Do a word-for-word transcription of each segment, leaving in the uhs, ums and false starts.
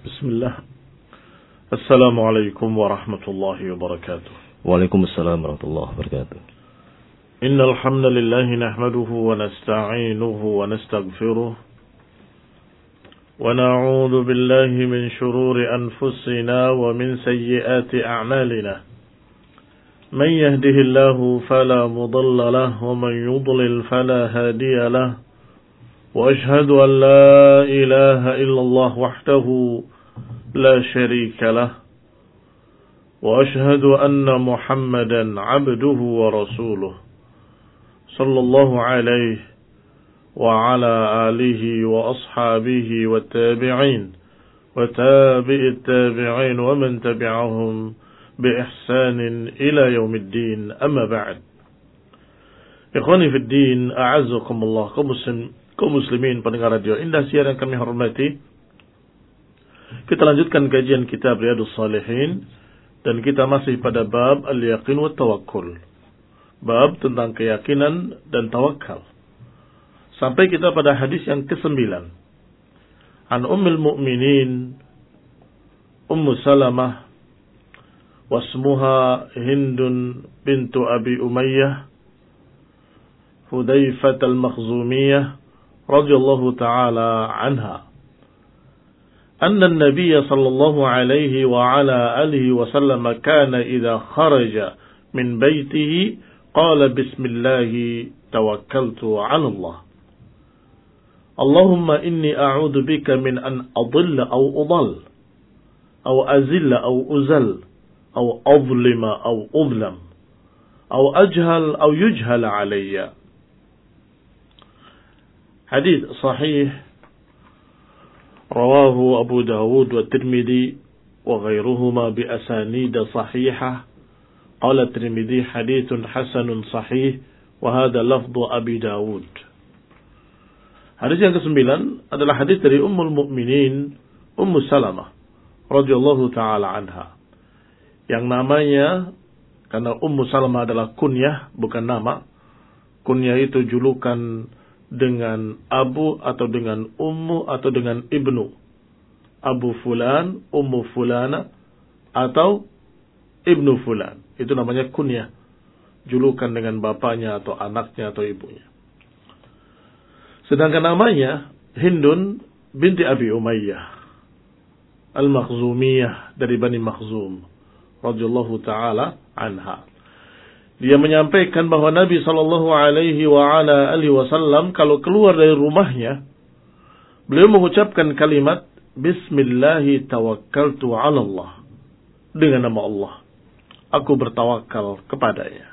بسم الله. السلام عليكم ورحمة الله وبركاته. وعليكم السلام ورحمة الله وبركاته. إن الحمد لله نحمده ونستعينه ونستغفره ونعوذ بالله من شرور أنفسنا ومن سيئات أعمالنا. من يهده الله فلا مضل له ومن يضلل فلا هادي له. وأشهد أن لا إله إلا الله وحده لا شريك له. وأشهد أن محمدا عبده ورسوله صلى الله عليه وعلى آله وأصحابه والتابعين وتابع التابعين ومن تبعهم بإحسان إلى يوم الدين. أما بعد. Ikhwani fi din, a'azzakumullah, kaum muslim, kaum muslimin pendengar radio Indah Siar yang kami hormati. Kita lanjutkan kajian kitab Riyadhus Shalihin dan kita masih pada bab al-yaqin wa tawakkul. Bab tentang keyakinan dan tawakal. Sampai kita pada hadis yang kesembilan. An Ummul Mukminin Ummu Salamah wasmuha Hindun bintu Abi Umayyah Hudzaifah al-Makhzumiyah radhiyallahu ta'ala anha. Anna an-nabiy sallallahu alaihi wa ala alihi wa sallam kana idza kharaja min baitihi qala bismillah tawakkaltu 'ala Allah. Allahumma inni a'udzu bika min an adilla aw udall aw azilla aw uzal aw adlima aw udlam aw ajhal aw yujhal alayya. Hadis sahih rawahu Abu Dawud wa Tirmidzi wa ghairuhuma bi asanid sahihah. Qala Tirmidzi haditsun hasanun sahih wa hadha lafdhu Abi Dawud. Hadis yang kesembilan adalah hadis dari Ummul Mukminin Ummu Salamah radhiyallahu taala anha. Yang namanya, karena Ummu Salamah adalah kunyah bukan nama. Kunyah itu julukan dengan Abu atau dengan Ummu atau dengan Ibnu. Abu Fulan, Ummu Fulana atau Ibnu Fulan. Itu namanya kunyah. Julukan dengan bapaknya atau anaknya atau ibunya. Sedangkan namanya Hindun binti Abi Umayyah Al-Makhzumiyah dari Bani Makhzum radhiyallahu taala anha. Dia menyampaikan bahwa Nabi sallallahu alaihi wa ala alihi wasallam kalau keluar dari rumahnya, beliau mengucapkan kalimat Bismillahi tawakkaltu 'ala Allah. Dengan nama Allah aku bertawakal kepadanya.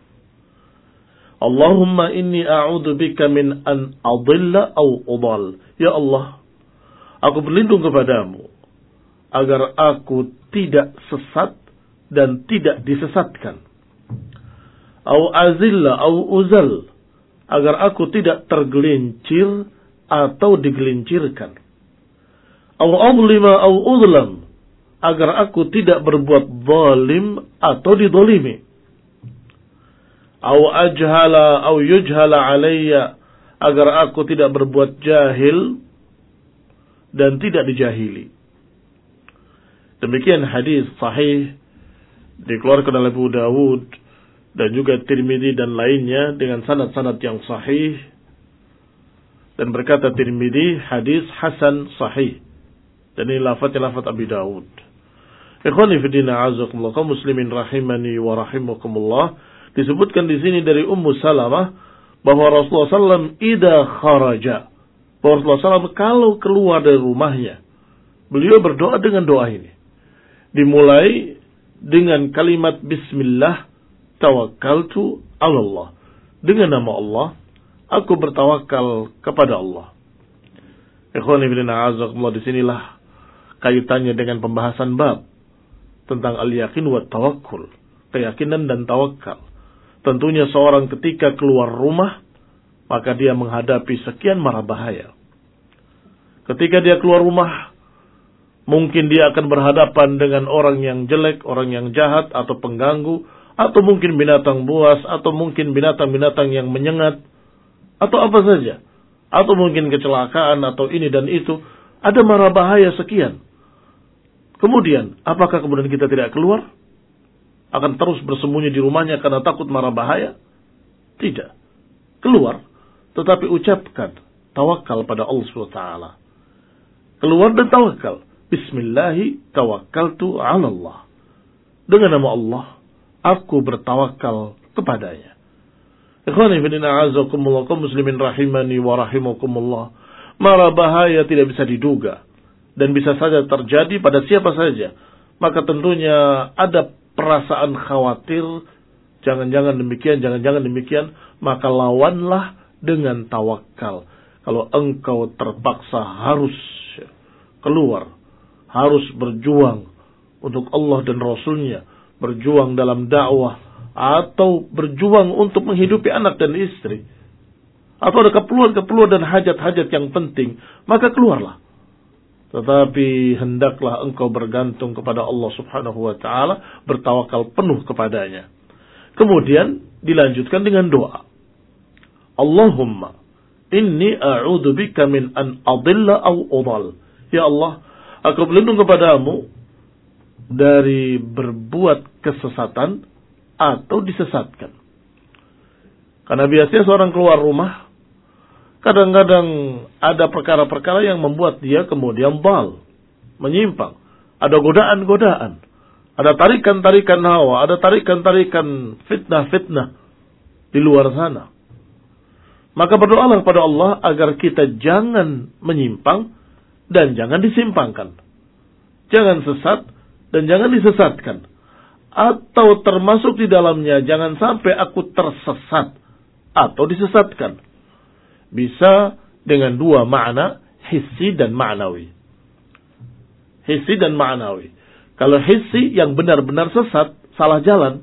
Allahumma inni a'udzu bika min an adilla aw udall. Ya Allah, aku berlindung kepadamu agar aku tidak sesat dan tidak disesatkan. Au azilla au uzal, agar aku tidak tergelincir atau digelincirkan. Au adlima au uzlam, agar aku tidak berbuat zalim atau didolimi. Au ajhala au yujhala alayya, agar aku tidak berbuat jahil dan tidak dijahili. Demikian hadis sahih dikeluarkan oleh Abu Dawud dan juga Tirmidzi dan lainnya dengan sanad-sanad yang sahih. Dan berkata Tirmidzi hadis hasan sahih. Dan ini lafaznya lafaz Abi Dawud. Ikhwani fi din, a'azakumullah, kaum muslimin rahimani wa rahimakumullah. Disebutkan di sini dari Ummu Salamah bahwa Rasulullah sallallahu alaihi wasallam idza kharaja, bahwa Rasulullah sallallahu alaihi wasallam kalau keluar dari rumahnya, beliau berdoa dengan doa ini. Dimulai dengan kalimat Bismillah tawakkaltu 'ala Allah. Dengan nama Allah aku bertawakal kepada Allah. Ikhwani fillah, a'azakumullah, disinilah kaitannya dengan pembahasan bab tentang al-yaqin wa tawakkul, keyakinan dan tawakal. Tentunya seorang ketika keluar rumah maka dia menghadapi sekian mara bahaya. Ketika dia keluar rumah, mungkin dia akan berhadapan dengan orang yang jelek, orang yang jahat atau pengganggu, atau mungkin binatang buas, atau mungkin binatang-binatang yang menyengat, atau apa saja, atau mungkin kecelakaan, atau ini dan itu. Ada mara bahaya sekian. Kemudian, apakah kemudian kita tidak keluar? Akan terus bersembunyi di rumahnya karena takut mara bahaya? Tidak. Keluar. Tetapi ucapkan tawakal pada Allah subhanahu wa taala. Keluar dan tawakal. Bismillahi tawakkaltu ala Allah. Dengan nama Allah, aku bertawakal kepadanya. Ikhwani fillah a'azakumullah, kaum muslimin rahimani wa rahimakumullah. Mara bahaya tidak bisa diduga dan bisa saja terjadi pada siapa saja. Maka tentunya ada perasaan khawatir, jangan-jangan demikian, jangan-jangan demikian, maka lawanlah dengan tawakal. Kalau engkau terpaksa harus keluar, harus berjuang untuk Allah dan Rasulnya, berjuang dalam dakwah, atau berjuang untuk menghidupi anak dan istri, atau ada keperluan-keperluan dan hajat-hajat yang penting, maka keluarlah. Tetapi hendaklah engkau bergantung kepada Allah subhanahu wa ta'ala, bertawakal penuh kepadanya. Kemudian dilanjutkan dengan doa. Allahumma inni a'udhu bika min an adilla au udal. Ya Allah, aku berlindung kepadamu dari berbuat kesesatan atau disesatkan. Karena biasanya seorang keluar rumah, kadang-kadang ada perkara-perkara yang membuat dia kemudian bal, menyimpang. Ada godaan-godaan, ada tarikan-tarikan hawa, ada tarikan-tarikan fitnah-fitnah di luar sana. Maka berdoalah kepada Allah agar kita jangan menyimpang dan jangan disimpangkan. Jangan sesat dan jangan disesatkan. Atau termasuk di dalamnya, jangan sampai aku tersesat atau disesatkan. Bisa dengan dua makna, hissi dan ma'nawi. Hissi dan ma'nawi. Kalau hissi yang benar-benar sesat, salah jalan,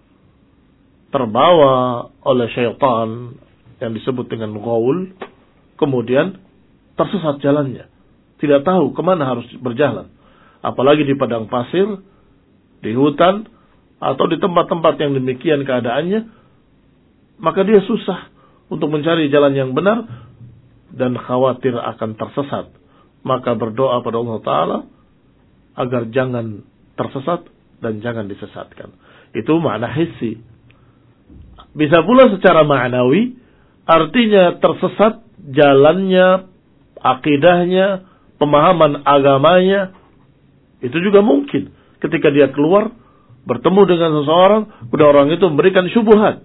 terbawa oleh syaitan yang disebut dengan ghaul, kemudian tersesat jalannya, tidak tahu kemana harus berjalan. Apalagi di padang pasir, di hutan, atau di tempat-tempat yang demikian keadaannya, maka dia susah untuk mencari jalan yang benar dan khawatir akan tersesat. Maka berdoa pada Allah Ta'ala agar jangan tersesat dan jangan disesatkan. Itu makna hissi. Bisa pula secara ma'nawi, artinya tersesat jalannya, akidahnya, pemahaman agamanya. Itu juga mungkin. Ketika dia keluar, bertemu dengan seseorang, kemudian orang itu memberikan syubhat,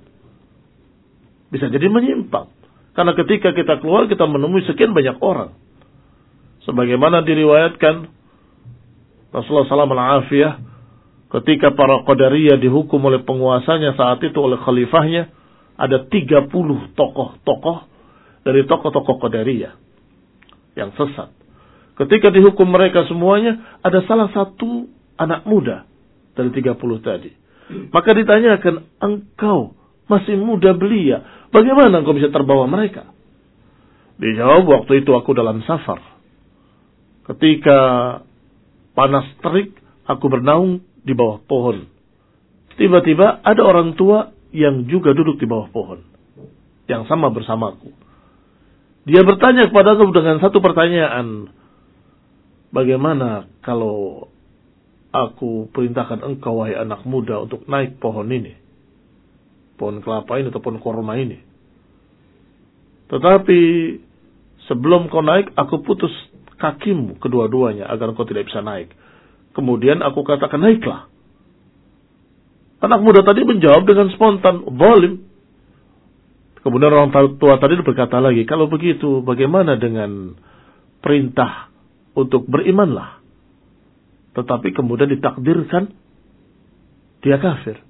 bisa jadi menyimpang. Karena ketika kita keluar, kita menemui sekian banyak orang. Sebagaimana diriwayatkan Rasulullah sallallahu alaihi wasallam, ketika para Qadariyah dihukum oleh penguasanya saat itu, oleh khalifahnya, ada tiga puluh tokoh-tokoh dari tokoh-tokoh Qadariyah yang sesat. Ketika dihukum mereka semuanya, ada salah satu anak muda dari tiga puluh tadi. Maka ditanyakan, engkau masih muda belia, bagaimana engkau bisa terbawa mereka? Dijawab, waktu itu aku dalam safar. Ketika panas terik, aku bernaung di bawah pohon. Tiba-tiba ada orang tua yang juga duduk di bawah pohon, yang sama bersamaku. Dia bertanya kepada aku dengan satu pertanyaan, bagaimana kalau aku perintahkan engkau, wahai anak muda, untuk naik pohon ini, pohon kelapa ini atau pohon korma ini. Tetapi sebelum kau naik, aku putus kakimu kedua-duanya agar kau tidak bisa naik. Kemudian aku katakan, naiklah. Anak muda tadi menjawab dengan spontan, zalim. Kemudian orang tua tadi berkata lagi, kalau begitu bagaimana dengan perintah untuk berimanlah? Tetapi kemudian ditakdirkan dia kafir.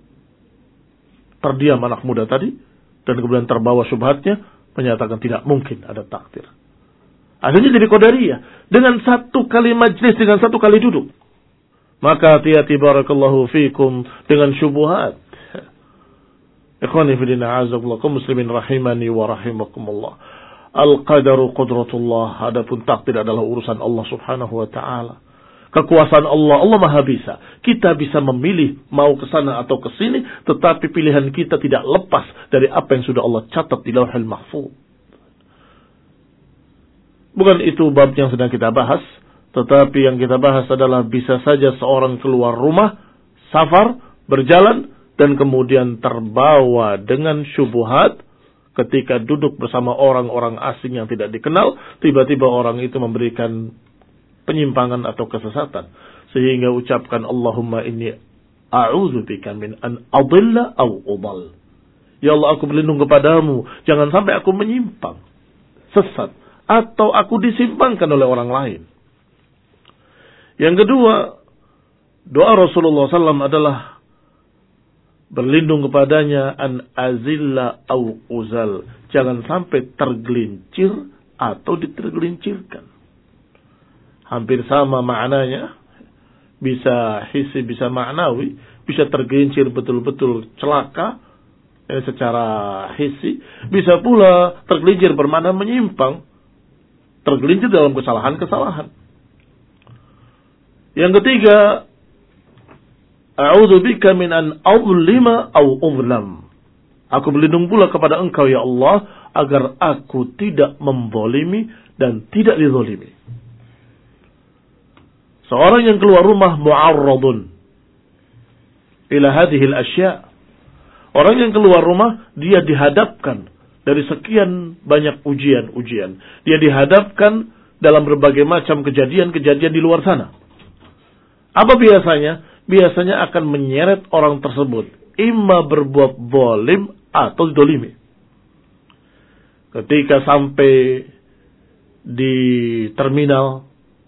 Terdiam anak muda tadi, dan kemudian terbawa syubhatnya, menyatakan tidak mungkin ada takdir. Akhirnya jadi Qadariyah, dengan satu kali majlis, dengan satu kali duduk. Maka hati-hati barakallahu fikum dengan syubhat. Ikhwani fillah a'azakumullah, kaum muslimin rahimani wa rahimakumullah. Al-qadaru qudratullah, adapun takdir adalah urusan Allah subhanahu wa ta'ala. Kekuasaan Allah, Allah maha bisa. Kita bisa memilih mau ke sana atau ke sini, tetapi pilihan kita tidak lepas dari apa yang sudah Allah catat di Lauhul Mahfuz. Bukan itu bab yang sedang kita bahas, Tetapi yang kita bahas adalah bisa saja seorang keluar rumah, safar, berjalan, dan kemudian terbawa dengan syubhat ketika duduk bersama orang-orang asing yang tidak dikenal, tiba-tiba orang itu memberikan penyimpangan atau kesesatan. Sehingga ucapkan Allahumma inni a'udzubika min an adilla aw udall. Ya Allah, aku berlindung kepadamu, jangan sampai aku menyimpang, sesat, atau aku disimpangkan oleh orang lain. Yang kedua, doa Rasulullah sallallahu alaihi wasallam adalah berlindung kepadanya an azilla au uzal. Jangan sampai tergelincir atau ditergelincirkan. Hampir sama maknanya. Bisa hissi, bisa maknawi. Bisa tergelincir betul-betul celaka eh, secara hissi. Bisa pula tergelincir bermakna menyimpang. Tergelincir dalam kesalahan-kesalahan. Yang ketiga, a'udzu bika min an azlima aw uzlam. Aku berlindung pula kepada Engkau ya Allah agar aku tidak membolimi dan tidak dizalimi. Seorang yang keluar rumah mu'arradun ila hadhihi al-asya'. Orang yang keluar rumah dia dihadapkan dari sekian banyak ujian-ujian. Dia dihadapkan dalam berbagai macam kejadian-kejadian di luar sana. Apa biasanya? Biasanya akan menyeret orang tersebut. Imma berbuat zalim atau dolimi. Ketika sampai di terminal,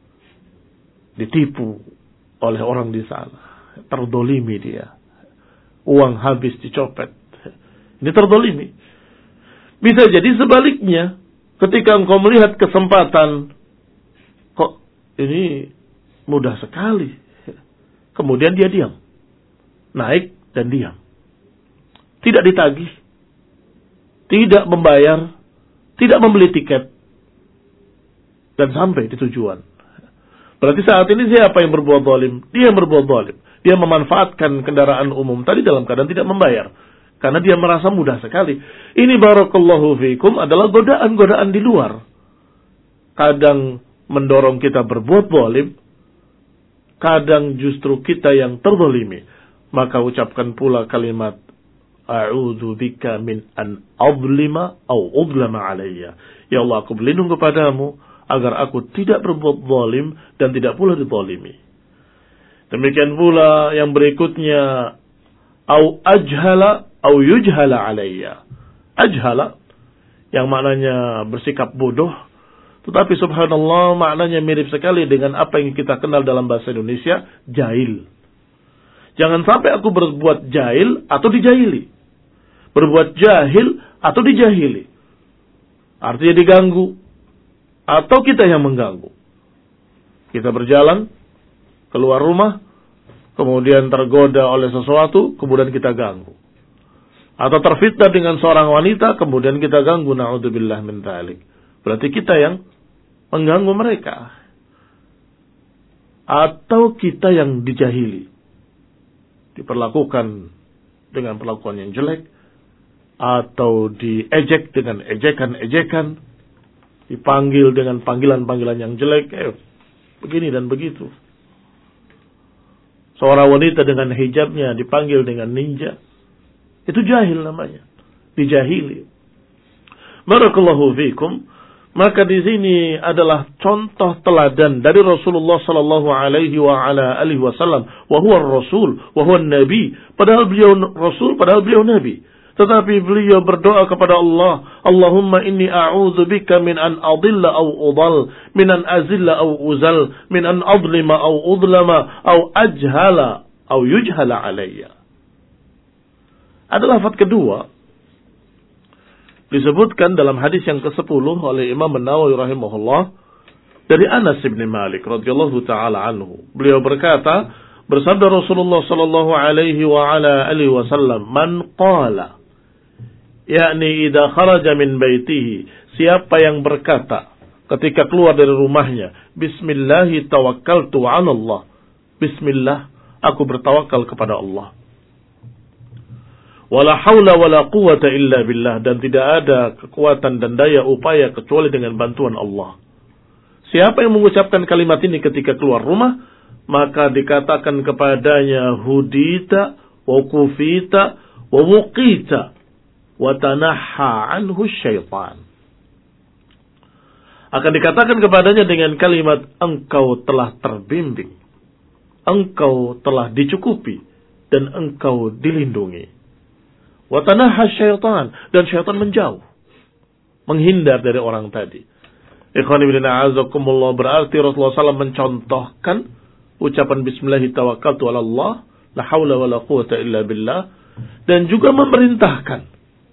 ditipu oleh orang di sana. Terdolimi dia. Uang habis dicopet. Ini terdolimi. Bisa jadi sebaliknya. Ketika engkau melihat kesempatan, kok ini mudah sekali. Kemudian dia diam. Naik dan diam. Tidak ditagih. Tidak membayar. Tidak membeli tiket. Dan sampai di tujuan. Berarti saat ini siapa yang berbuat zalim? Dia yang berbuat zalim. Dia memanfaatkan kendaraan umum tadi dalam keadaan tidak membayar. Karena dia merasa mudah sekali. Ini barakallahu fikum adalah godaan-godaan di luar. Kadang mendorong kita berbuat zalim. Kadang justru kita yang terzalimi. Maka ucapkan pula kalimat a'udzu bika min an azlima au udlama alayya. Ya Allah, aku berlindung kepadamu agar aku tidak berbuat zalim dan tidak pula dizalimi. Demikian pula yang berikutnya au ajhala au yujhala alayya. Ajhala yang maknanya bersikap bodoh. Tetapi subhanallah maknanya mirip sekali dengan apa yang kita kenal dalam bahasa Indonesia, jahil. Jangan sampai aku berbuat jahil atau dijahili. Berbuat jahil atau dijahili. Artinya diganggu. Atau kita yang mengganggu. Kita berjalan, keluar rumah, kemudian tergoda oleh sesuatu, kemudian kita ganggu. Atau terfitnah dengan seorang wanita, kemudian kita ganggu, na'udzubillah min dzalik. Berarti kita yang mengganggu mereka. Atau kita yang dijahili. Diperlakukan dengan perlakuan yang jelek. Atau diejek dengan ejekan-ejekan. Dipanggil dengan panggilan-panggilan yang jelek. Eh, begini dan begitu. Seorang wanita dengan hijabnya dipanggil dengan ninja. Itu jahil namanya. Dijahili. Barakallahu fikum. Maka di sini adalah contoh teladan dari Rasulullah sallallahu alaihi wa ala alihi wasallam, wa huwa ar-rasul, wa huwa an-nabi. Padahal beliau rasul, padahal beliau nabi. Tetapi beliau berdoa kepada Allah, Allahumma inni a'udzu bika min an adilla aw udall, min an azilla aw uzal, min an adlima aw udlama aw ajhala aw yujhala alayya. Ada lafaz kedua disebutkan dalam hadis yang kesepuluh oleh Imam An-Nawawi rahimahullah dari Anas bin Malik radhiyallahu taala anhu. Beliau berkata, bersabda Rasulullah sallallahu alaihi wa ala alihi wasallam, "Man qala," yakni idza kharaja min baitihi, siapa yang berkata ketika keluar dari rumahnya, bismillah tawakkaltu 'ala Allah. Bismillah, aku bertawakal kepada Allah. Wala haula wala quwwata illa billah, dan tidak ada kekuatan dan daya upaya kecuali dengan bantuan Allah. Siapa yang mengucapkan kalimat ini ketika keluar rumah, maka dikatakan kepadanya hudita wa kufita wa wuqita wa tanaha anhu syaitan. Akan dikatakan kepadanya dengan kalimat, engkau telah terbimbing, engkau telah dicukupi, dan engkau dilindungi. Wa tanaha syaitan, dan syaitan menjauh, menghindar dari orang tadi. Ikhwani fillah a'azakumullah, berarti Rasulullah shallallahu alaihi wasallam mencontohkan ucapan bismillah tawakkaltu 'ala Allah, la haula wala quwata illa billah, dan juga memerintahkan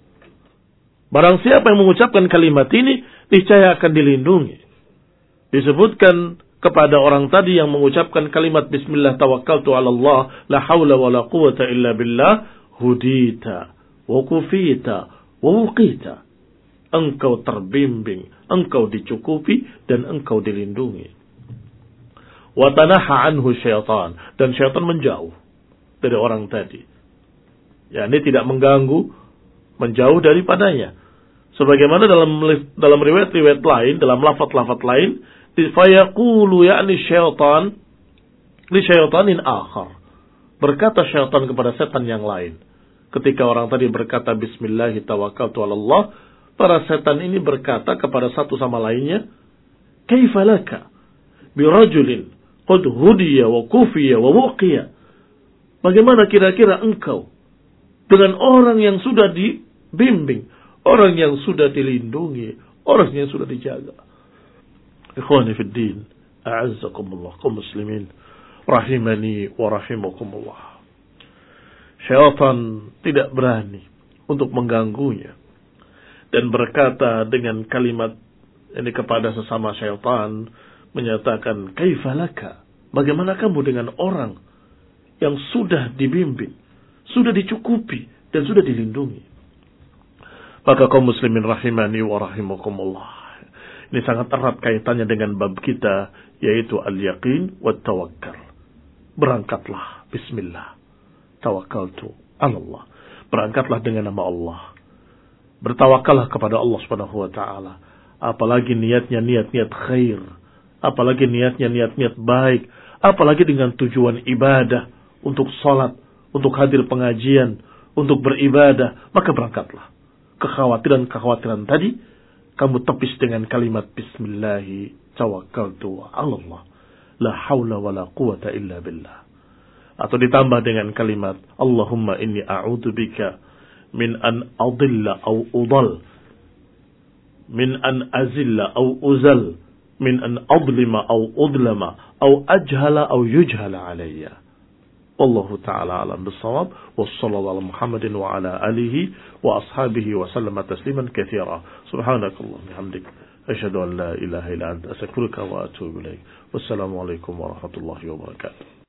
barang siapa yang mengucapkan kalimat ini niscaya akan dilindungi. Disebutkan kepada orang tadi yang mengucapkan kalimat bismillah tawakkaltu 'ala Allah, la haula wala quwata illa billah, hudita wa kufita wa wuqita. Engkau terbimbing, engkau dicukupi, dan engkau dilindungi. Wa tanaha anhu syaitan, dan syaitan menjauh dari orang tadi. Ya, ini tidak mengganggu, menjauh daripadanya. Sebagaimana dalam dalam riwayat-riwayat lain, dalam lafaz-lafaz lain, fayaqulu ya'ni syaitan li syaitanin akhar. Berkata syaitan kepada setan yang lain. Ketika orang tadi berkata bismillah tawakkaltu 'ala Allah, para setan ini berkata kepada satu sama lainnya, kaifa laka bi rajulin qad hudiya wa kufiya wa wuqiya. Bagaimana kira-kira engkau dengan orang yang sudah dibimbing, orang yang sudah dilindungi, orang yang sudah dijaga. Ikhwani fid din, a'azzakumullah, kaum muslimin rahimani wa rahimakumullah. Syaitan tidak berani untuk mengganggunya dan berkata dengan kalimat ini kepada sesama syaitan, menyatakan kaifa laka, bagaimana kamu dengan orang yang sudah dibimbing, sudah dicukupi, dan sudah dilindungi. Maka kaum muslimin rahimani wa rahimakumullah, ini sangat erat kaitannya dengan bab kita, yaitu al-yaqin wa tawakkal. Berangkatlah bismillah tawakkaltu 'ala Allah, berangkatlah dengan nama Allah, bertawakallah kepada Allah Subhanahu wa taala. Apalagi niatnya niat-niat khair, apalagi niatnya niat-niat baik, apalagi dengan tujuan ibadah, untuk salat, untuk hadir pengajian, untuk beribadah, maka berangkatlah. Kekhawatiran-kekhawatiran tadi kamu tepis dengan kalimat bismillah tawakkaltu 'ala Allah, la haula wala quwata illa billah. Atau ditambah dengan kalimat Allahumma inni a'udzubika min an adilla au udal, min an azilla au uzal, min an adlima au udlama, au ajhala au yujhala alayya. Wallahu ta'ala alam bisawab. Wassallallahu ala Muhammadin wa ala alihi wa ashabihi wa sallama tasliman kathira. Subhanakallah bihamdik, asyhadu an la ilaha illa anta, astaghfiruka wa atubu ilaik. Wassalamu alaikum warahmatullahi wabarakatuh.